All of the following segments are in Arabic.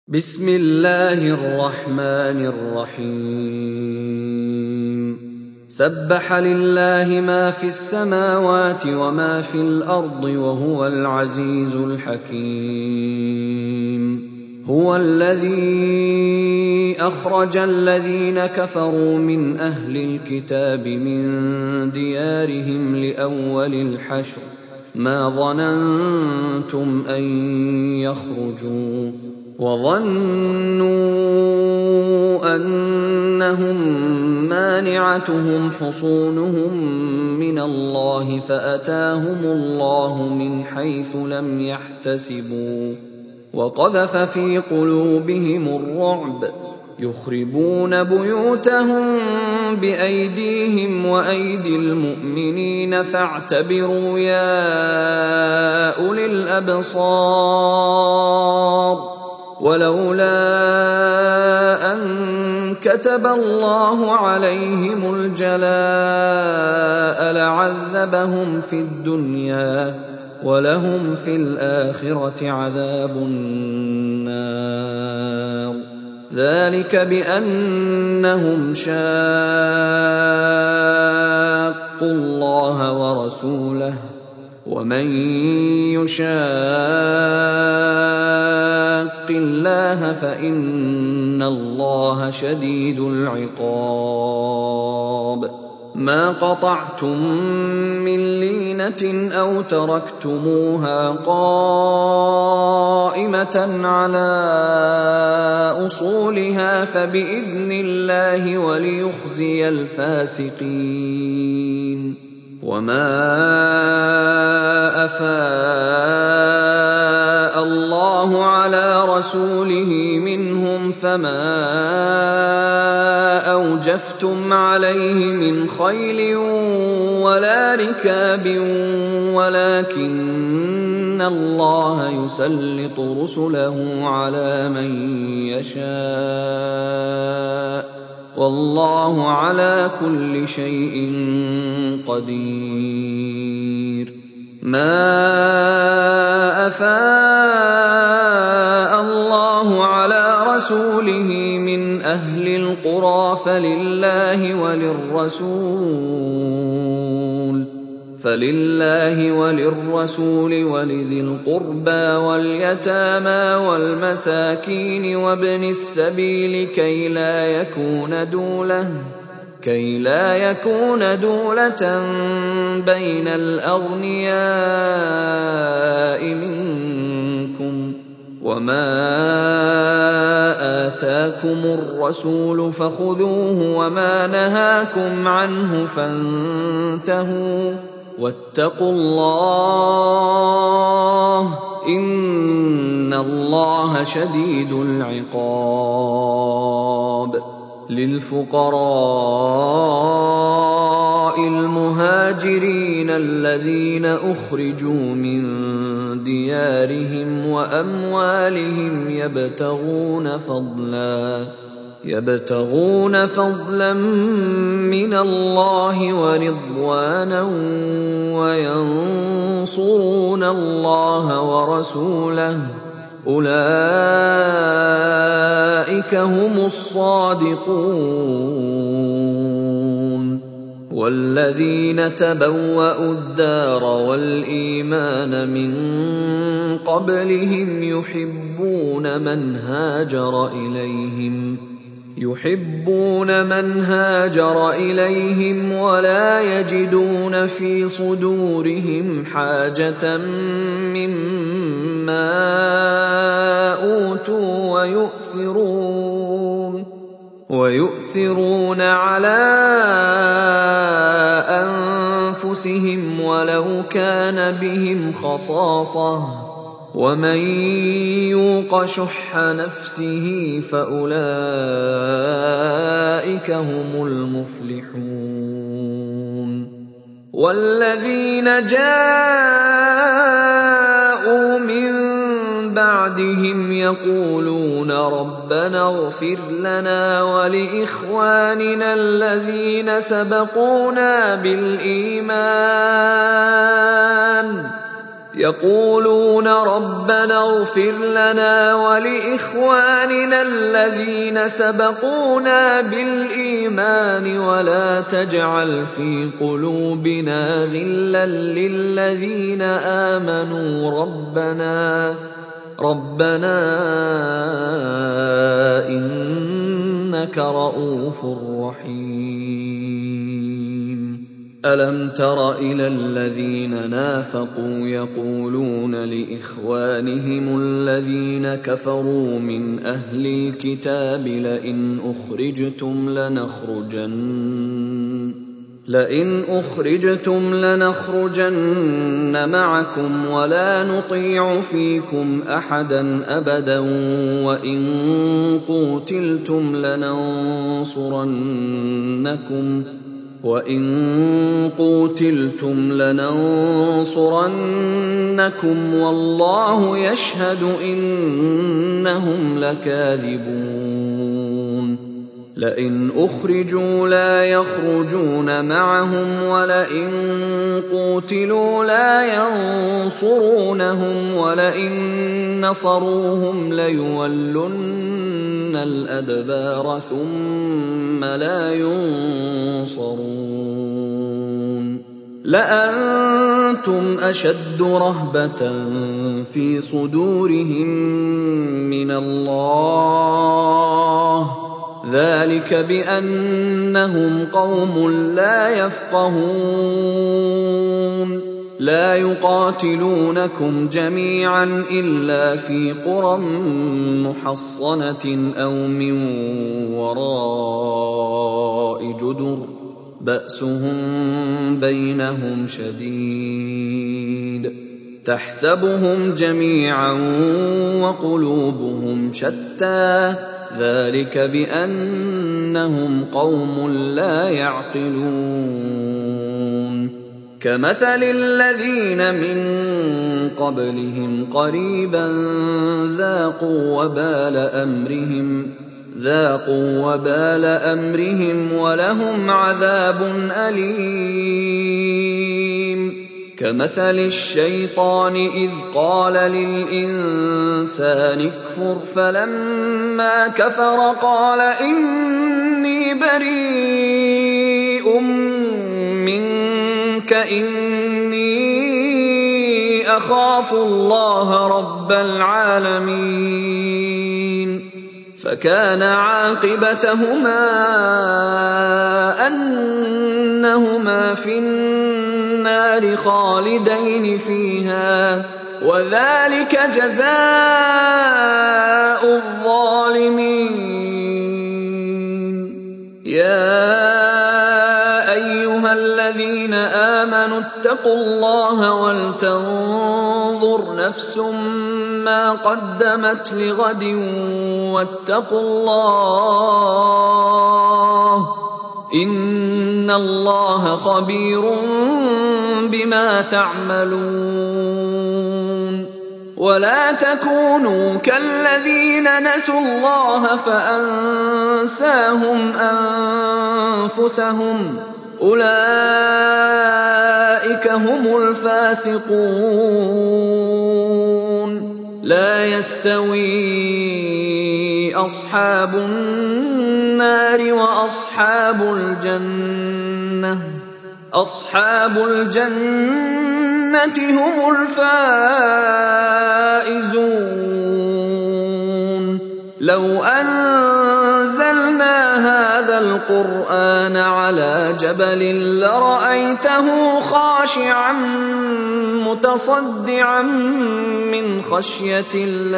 بسم الله الرحمن الرحيم سبح لله ما في السماوات وما في الأرض وهو العزيز الحكيم هو الذي أخرج الذين كفروا من أهل الكتاب من ديارهم لأول الحشر ما ظننتم أن يخرجوا وظنوا أنهم مانعتهم حصونهم من الله فأتاهم الله من حيث لم يحتسبوا وقذف في قلوبهم الرعب يخربون بيوتهم بأيديهم وأيدي المؤمنين فاعتبروا يا أولي الأبصار ولولا أن كتب الله عليهم الجلاء لعذبهم في الدنيا ولهم في الآخرة عذاب النار ذلك بأنهم شاقوا الله ورسوله ومن يشاق الله فإن الله شديد العقاب ما قطعتم من لينة أو تركتموها قائمة على أصولها فبإذن الله وليخزي الفاسقين وما أفاء الله على رسوله منهم فما أوجفتم عليه من خيل ولا ركاب ولكن الله يسلط رسله على من يشاء والله على كل شيء قدير ما أفاء الله على رسوله من أهل القرى فلله وللرسول ولذي القربى واليتامى والمساكين وابن السبيل كي لا يكون دولة بين الأغنياء منكم وما آتاكم الرسول فخذوه وما نهاكم عنه فانتهوا واتقوا الله إن الله شديد العقاب للفقراء المهاجرين الذين أخرجوا من ديارهم وأموالهم يبتغون فضلا من الله ورضوانا وينصرون الله ورسوله أولئك هم الصادقون والذين تبوأوا الدار والإيمان من قبلهم يحبون من هاجر إليهم ولا يجدون في صدورهم حاجة مما أوتوا ويؤثرون على أنفسهم ولو كان بهم خصاصة ومن يوق شح نفسه فأولئك هم المفلحون والذين جاءوا من بعدهم يقولون ربنا اغفر لنا ولإخواننا الذين سبقونا بالإيمان يقولون ربنا اغفر لنا ولإخواننا الذين سبقونا بالإيمان ولا تجعل في قلوبنا غلا للذين آمنوا ربنا إنك رؤوف رحيم. ألم تر إلى الذين نافقوا يقولون لإخوانهم الذين كفروا من أهل الكتاب لئن أخرجتم لنخرجن معكم ولا نطيع فيكم أحدا أبدا وإن قوتلتم لننصرنكم والله يشهد إنهم لكاذبون. لئن أخرجوا لا يخرجون معهم ولئن قوتلوا لا ينصرونهم ولئن نصروهم ليولن الأدبار ثم لا ينصرون. لأنتم أشد رهبة في صدورهم من الله ذلك بأنهم قوم لا يفقهون. لا يقاتلونكم جميعا إلا في قرى محصنة أو من وراء جدر بأسهم بينهم شديد تحسبهم جميعا وقلوبهم شتى ذلك بأنهم قوم لا يعقلون. كمثل الذين من قبلهم قريبا ذاقوا وبال أمرهم ولهم عذاب أليم. كمثل الشيطان إذ قال للإنسان اكفر فلما كفر قال إني بريء منك إني أخاف الله رب العالمين. فكان عاقبتهما أنهما في النار خالدين فيها وذلك جزاء الظالمين. يا أيها الذين آمنوا اتقوا الله ولتنظر نفس ما قدمت لغد واتقوا الله إن الله خبير بما تعملون. ولا تكونوا كالذين نسوا الله فأنساهم أنفسهم أولئك هم الفاسقون. لا يستوي أصحاب النار وأصحاب الجنة هم الفائزون. لو أنزلنا هذا القرآن على جبل لرأيته خاشعا متصدعا من خشية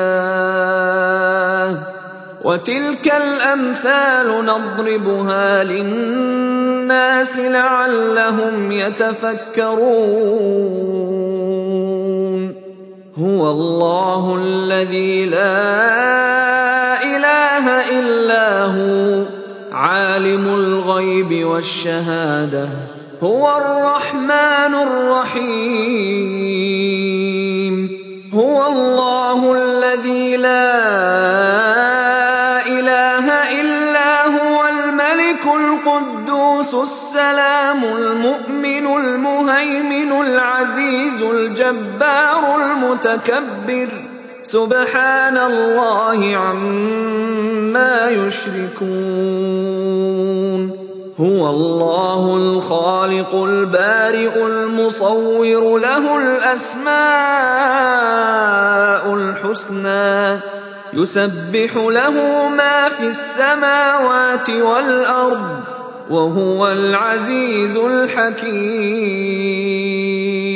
الله. وتلك الأمثال نضربها للناس لعلهم يتفكرون. هو الله الذي لا إله إلا هو عالم الغيب والشهادة هو الرحمن الرحيم. هو الله الذي لا إله إلا هو الملك القدوس القدوس السلام المؤمن المهيمن العزيز الجبار المتكبر سبحان الله عما يشركون هو الله الخالق البارئ المصور له الأسماء الحسنى يسبح له ما في السماوات والأرض وهو العزيز الحكيم